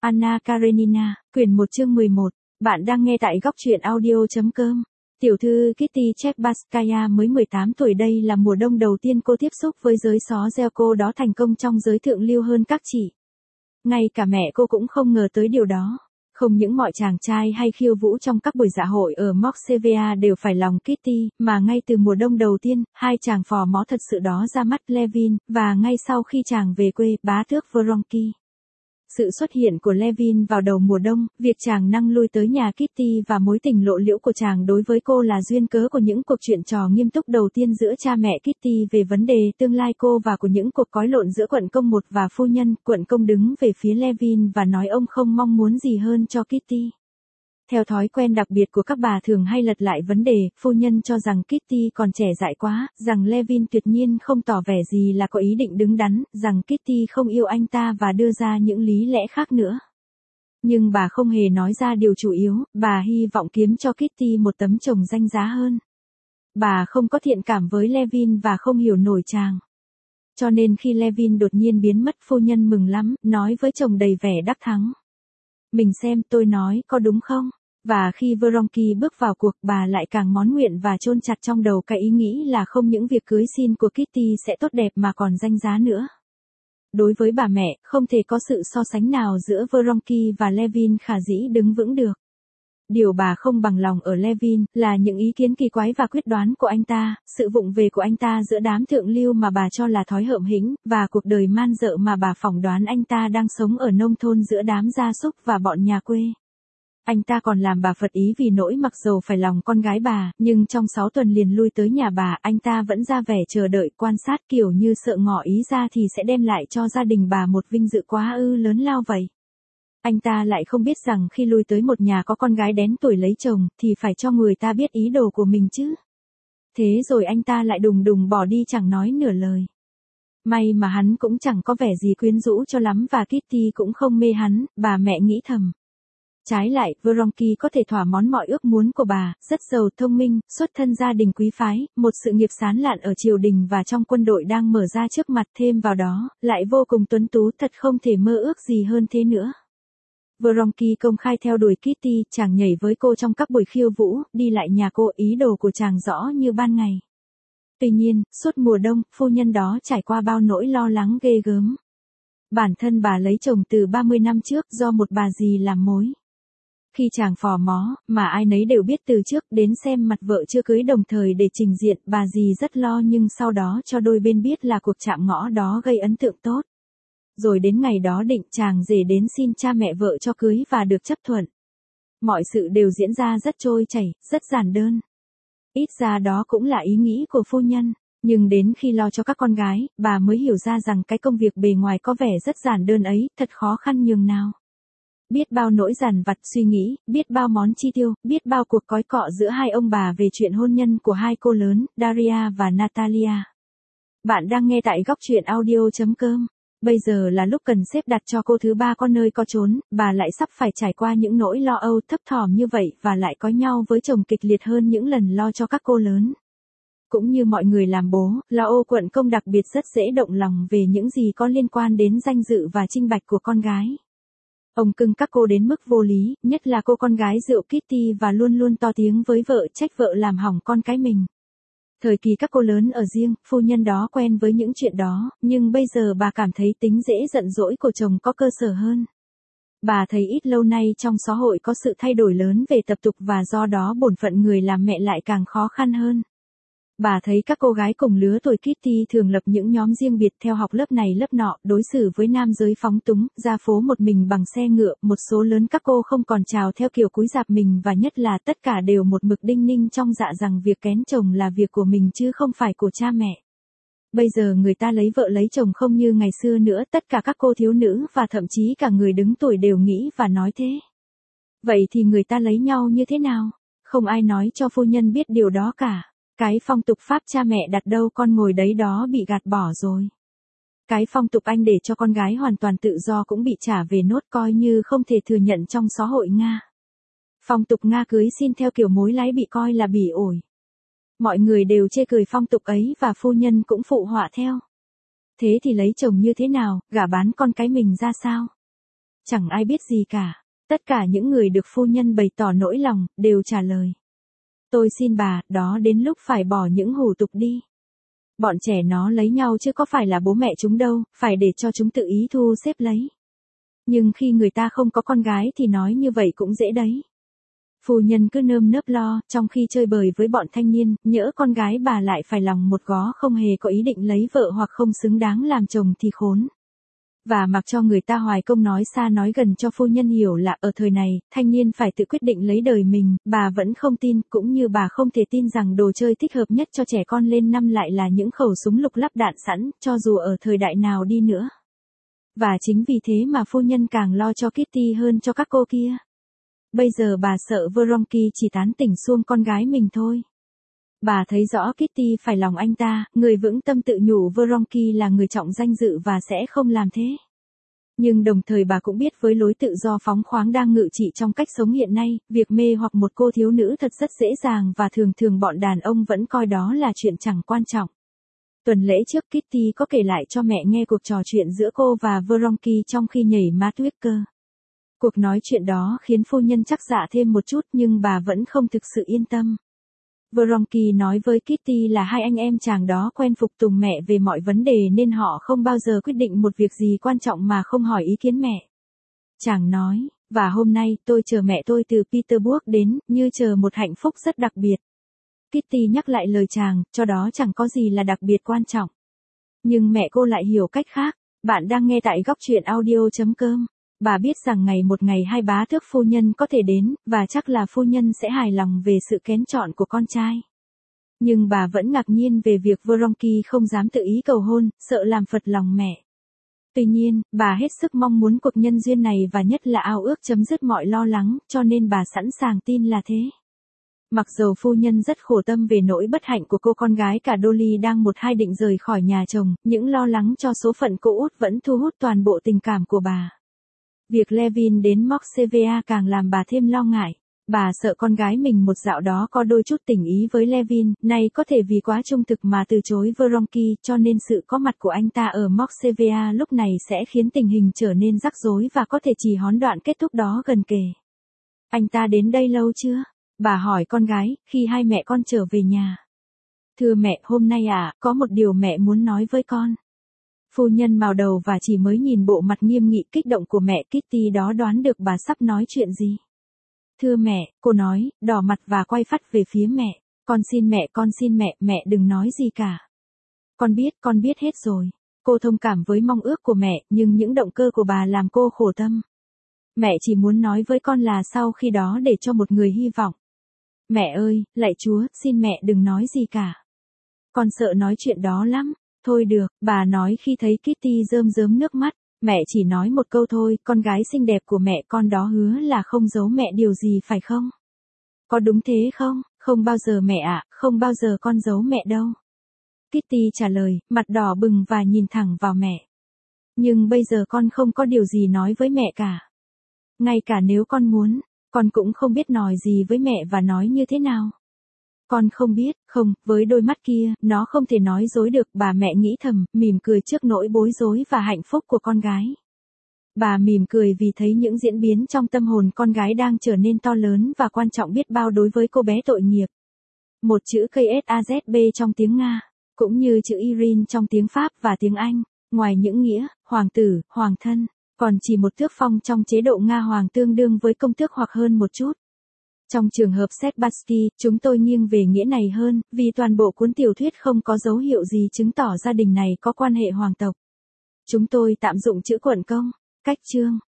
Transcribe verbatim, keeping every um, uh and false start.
Anna Karenina, quyển một chương mười một. Bạn đang nghe tại góc truyện audio.com. Tiểu thư Kitty Chebbaskaya mới mười tám tuổi, đây là mùa đông đầu tiên cô tiếp xúc với giới xó reo, cô đó thành công trong giới thượng lưu hơn các chị. Ngay cả mẹ cô cũng không ngờ tới điều đó. Không những mọi chàng trai hay khiêu vũ trong các buổi dạ hội ở Moksevia đều phải lòng Kitty, mà ngay từ mùa đông đầu tiên, hai chàng phò mó thật sự đó ra mắt Levin, và ngay sau khi chàng về quê, bá tước Vronky. Sự xuất hiện của Levin vào đầu mùa đông, việc chàng năng lui tới nhà Kitty và mối tình lộ liễu của chàng đối với cô là duyên cớ của những cuộc chuyện trò nghiêm túc đầu tiên giữa cha mẹ Kitty về vấn đề tương lai cô, và của những cuộc cói lộn giữa quận công một và phu nhân. Quận công đứng về phía Levin và nói ông không mong muốn gì hơn cho Kitty. Theo thói quen đặc biệt của các bà thường hay lật lại vấn đề, phu nhân cho rằng Kitty còn trẻ dại quá, rằng Levin tuyệt nhiên không tỏ vẻ gì là có ý định đứng đắn, rằng Kitty không yêu anh ta và đưa ra những lý lẽ khác nữa. Nhưng bà không hề nói ra điều chủ yếu, bà hy vọng kiếm cho Kitty một tấm chồng danh giá hơn. Bà không có thiện cảm với Levin và không hiểu nổi chàng. Cho nên khi Levin đột nhiên biến mất, phu nhân mừng lắm, nói với chồng đầy vẻ đắc thắng. Mình xem tôi nói có đúng không? Và khi Vronky bước vào cuộc, bà lại càng món nguyện và chôn chặt trong đầu cái ý nghĩ là không những việc cưới xin của Kitty sẽ tốt đẹp mà còn danh giá nữa. Đối với bà mẹ, không thể có sự so sánh nào giữa Vronky và Levin khả dĩ đứng vững được. Điều bà không bằng lòng ở Levin là những ý kiến kỳ quái và quyết đoán của anh ta, sự vụng về của anh ta giữa đám thượng lưu mà bà cho là thói hợm hĩnh, và cuộc đời man dợ mà bà phỏng đoán anh ta đang sống ở nông thôn giữa đám gia súc và bọn nhà quê. Anh ta còn làm bà phật ý vì nỗi mặc dầu phải lòng con gái bà, nhưng trong sáu tuần liền lui tới nhà bà, anh ta vẫn ra vẻ chờ đợi, quan sát kiểu như sợ ngỏ ý ra thì sẽ đem lại cho gia đình bà một vinh dự quá ư lớn lao vậy. Anh ta lại không biết rằng khi lui tới một nhà có con gái đén tuổi lấy chồng, thì phải cho người ta biết ý đồ của mình chứ. Thế rồi anh ta lại đùng đùng bỏ đi chẳng nói nửa lời. May mà hắn cũng chẳng có vẻ gì quyến rũ cho lắm và Kitty cũng không mê hắn, bà mẹ nghĩ thầm. Trái lại, Vronky có thể thỏa món mọi ước muốn của bà, rất giàu, thông minh, xuất thân gia đình quý phái, một sự nghiệp sáng lạn ở triều đình và trong quân đội đang mở ra trước mặt, thêm vào đó, lại vô cùng tuấn tú, thật không thể mơ ước gì hơn thế nữa. Vronky công khai theo đuổi Kitty, chàng nhảy với cô trong các buổi khiêu vũ, đi lại nhà cô, ý đồ của chàng rõ như ban ngày. Tuy nhiên, suốt mùa đông, phu nhân đó trải qua bao nỗi lo lắng ghê gớm. Bản thân bà lấy chồng từ ba mươi năm trước do một bà dì làm mối. Khi chàng phò mó, mà ai nấy đều biết từ trước, đến xem mặt vợ chưa cưới đồng thời để trình diện, bà dì rất lo, nhưng sau đó cho đôi bên biết là cuộc chạm ngõ đó gây ấn tượng tốt. Rồi đến ngày đó định, chàng rể đến xin cha mẹ vợ cho cưới và được chấp thuận. Mọi sự đều diễn ra rất trôi chảy, rất giản đơn. Ít ra đó cũng là ý nghĩ của phu nhân, nhưng đến khi lo cho các con gái, bà mới hiểu ra rằng cái công việc bề ngoài có vẻ rất giản đơn ấy, thật khó khăn nhường nào. Biết bao nỗi dằn vặt suy nghĩ, biết bao món chi tiêu, biết bao cuộc cói cọ giữa hai ông bà về chuyện hôn nhân của hai cô lớn, Daria và Natalia. Bạn đang nghe tại góc truyện audio.com. Bây giờ là lúc cần xếp đặt cho cô thứ ba có nơi có chốn, bà lại sắp phải trải qua những nỗi lo âu thấp thỏm như vậy và lại có nhau với chồng kịch liệt hơn những lần lo cho các cô lớn. Cũng như mọi người làm bố, là ô quận công đặc biệt rất dễ động lòng về những gì có liên quan đến danh dự và trinh bạch của con gái. Ông cưng các cô đến mức vô lý, nhất là cô con gái rượu Kitty, và luôn luôn to tiếng với vợ, trách vợ làm hỏng con cái mình. Thời kỳ các cô lớn ở riêng, phu nhân đó quen với những chuyện đó, nhưng bây giờ bà cảm thấy tính dễ giận dỗi của chồng có cơ sở hơn. Bà thấy ít lâu nay trong xã hội có sự thay đổi lớn về tập tục và do đó bổn phận người làm mẹ lại càng khó khăn hơn. Bà thấy các cô gái cùng lứa tuổi Kitty thường lập những nhóm riêng biệt theo học lớp này lớp nọ, đối xử với nam giới phóng túng, ra phố một mình bằng xe ngựa, một số lớn các cô không còn chào theo kiểu cúi rạp mình, và nhất là tất cả đều một mực đinh ninh trong dạ rằng việc kén chồng là việc của mình chứ không phải của cha mẹ. Bây giờ người ta lấy vợ lấy chồng không như ngày xưa nữa, tất cả các cô thiếu nữ và thậm chí cả người đứng tuổi đều nghĩ và nói thế. Vậy thì người ta lấy nhau như thế nào? Không ai nói cho phu nhân biết điều đó cả. Cái phong tục Pháp cha mẹ đặt đâu con ngồi đấy đó bị gạt bỏ rồi. Cái phong tục anh để cho con gái hoàn toàn tự do cũng bị trả về nốt, coi như không thể thừa nhận trong xã hội Nga. Phong tục Nga cưới xin theo kiểu mối lái bị coi là bỉ ổi. Mọi người đều chê cười phong tục ấy và phu nhân cũng phụ họa theo. Thế thì lấy chồng như thế nào, gả bán con cái mình ra sao? Chẳng ai biết gì cả. Tất cả những người được phu nhân bày tỏ nỗi lòng, đều trả lời. Tôi xin bà, đó đến lúc phải bỏ những hủ tục đi. Bọn trẻ nó lấy nhau chứ có phải là bố mẹ chúng đâu, phải để cho chúng tự ý thu xếp lấy. Nhưng khi người ta không có con gái thì nói như vậy cũng dễ đấy. Phu nhân cứ nơm nớp lo, trong khi chơi bời với bọn thanh niên, nhỡ con gái bà lại phải lòng một gó không hề có ý định lấy vợ hoặc không xứng đáng làm chồng thì khốn. Và mặc cho người ta hoài công nói xa nói gần cho phu nhân hiểu là ở thời này, thanh niên phải tự quyết định lấy đời mình, bà vẫn không tin, cũng như bà không thể tin rằng đồ chơi thích hợp nhất cho trẻ con lên năm lại là những khẩu súng lục lắp đạn sẵn, cho dù ở thời đại nào đi nữa. Và chính vì thế mà phu nhân càng lo cho Kitty hơn cho các cô kia. Bây giờ bà sợ Vronky chỉ tán tỉnh xuông con gái mình thôi. Bà thấy rõ Kitty phải lòng anh ta, người vững tâm tự nhủ Vronky là người trọng danh dự và sẽ không làm thế. Nhưng đồng thời bà cũng biết với lối tự do phóng khoáng đang ngự trị trong cách sống hiện nay, việc mê hoặc một cô thiếu nữ thật rất dễ dàng và thường thường bọn đàn ông vẫn coi đó là chuyện chẳng quan trọng. Tuần lễ trước Kitty có kể lại cho mẹ nghe cuộc trò chuyện giữa cô và Vronky trong khi nhảy Matwicker. Cuộc nói chuyện đó khiến phu nhân chắc dạ thêm một chút nhưng bà vẫn không thực sự yên tâm. Vronky nói với Kitty là hai anh em chàng đó quen phục tùng mẹ về mọi vấn đề nên họ không bao giờ quyết định một việc gì quan trọng mà không hỏi ý kiến mẹ. Chàng nói, và hôm nay tôi chờ mẹ tôi từ Petersburg đến, như chờ một hạnh phúc rất đặc biệt. Kitty nhắc lại lời chàng, cho đó chẳng có gì là đặc biệt quan trọng. Nhưng mẹ cô lại hiểu cách khác. Bạn đang nghe tại góc truyện audio chấm com. Bà biết rằng ngày một ngày hai bá tước phu nhân có thể đến, và chắc là phu nhân sẽ hài lòng về sự kén chọn của con trai. Nhưng bà vẫn ngạc nhiên về việc Vronky không dám tự ý cầu hôn, sợ làm phật lòng mẹ. Tuy nhiên, bà hết sức mong muốn cuộc nhân duyên này và nhất là ao ước chấm dứt mọi lo lắng, cho nên bà sẵn sàng tin là thế. Mặc dầu phu nhân rất khổ tâm về nỗi bất hạnh của cô con gái cả Dolly đang một hai định rời khỏi nhà chồng, những lo lắng cho số phận cô út vẫn thu hút toàn bộ tình cảm của bà. Việc Levin đến Moskva càng làm bà thêm lo ngại. Bà sợ con gái mình một dạo đó có đôi chút tình ý với Levin, nay có thể vì quá trung thực mà từ chối Vronky, cho nên sự có mặt của anh ta ở Moskva lúc này sẽ khiến tình hình trở nên rắc rối và có thể chỉ hoãn đoạn kết thúc đó gần kề. Anh ta đến đây lâu chưa? Bà hỏi con gái, khi hai mẹ con trở về nhà. Thưa mẹ, hôm nay à, có một điều mẹ muốn nói với con. Phu nhân mào đầu và chỉ mới nhìn bộ mặt nghiêm nghị kích động của mẹ Kitty đó đoán được bà sắp nói chuyện gì. Thưa mẹ, cô nói, đỏ mặt và quay phắt về phía mẹ. Con xin mẹ, con xin mẹ, mẹ đừng nói gì cả. Con biết, con biết hết rồi. Cô thông cảm với mong ước của mẹ, nhưng những động cơ của bà làm cô khổ tâm. Mẹ chỉ muốn nói với con là sau khi đó để cho một người hy vọng. Mẹ ơi, lạy Chúa, xin mẹ đừng nói gì cả. Con sợ nói chuyện đó lắm. Thôi được, bà nói khi thấy Kitty rơm rớm nước mắt. Mẹ chỉ nói một câu thôi, con gái xinh đẹp của mẹ con đó hứa là không giấu mẹ điều gì phải không? Có đúng thế không? Không bao giờ mẹ ạ, không bao giờ con giấu mẹ đâu. Kitty trả lời, mặt đỏ bừng và nhìn thẳng vào mẹ. Nhưng bây giờ con không có điều gì nói với mẹ cả. Ngay cả nếu con muốn, con cũng không biết nói gì với mẹ và nói như thế nào. Con không biết, không, với đôi mắt kia, nó không thể nói dối được, bà mẹ nghĩ thầm, mỉm cười trước nỗi bối rối và hạnh phúc của con gái. Bà mỉm cười vì thấy những diễn biến trong tâm hồn con gái đang trở nên to lớn và quan trọng biết bao đối với cô bé tội nghiệp. Một chữ Kazb trong tiếng Nga, cũng như chữ Irene trong tiếng Pháp và tiếng Anh, ngoài những nghĩa, hoàng tử, hoàng thân, còn chỉ một tước phong trong chế độ Nga hoàng tương đương với công tước hoặc hơn một chút. Trong trường hợp Sebastian, chúng tôi nghiêng về nghĩa này hơn, vì toàn bộ cuốn tiểu thuyết không có dấu hiệu gì chứng tỏ gia đình này có quan hệ hoàng tộc. Chúng tôi tạm dụng chữ quận công, cách chương.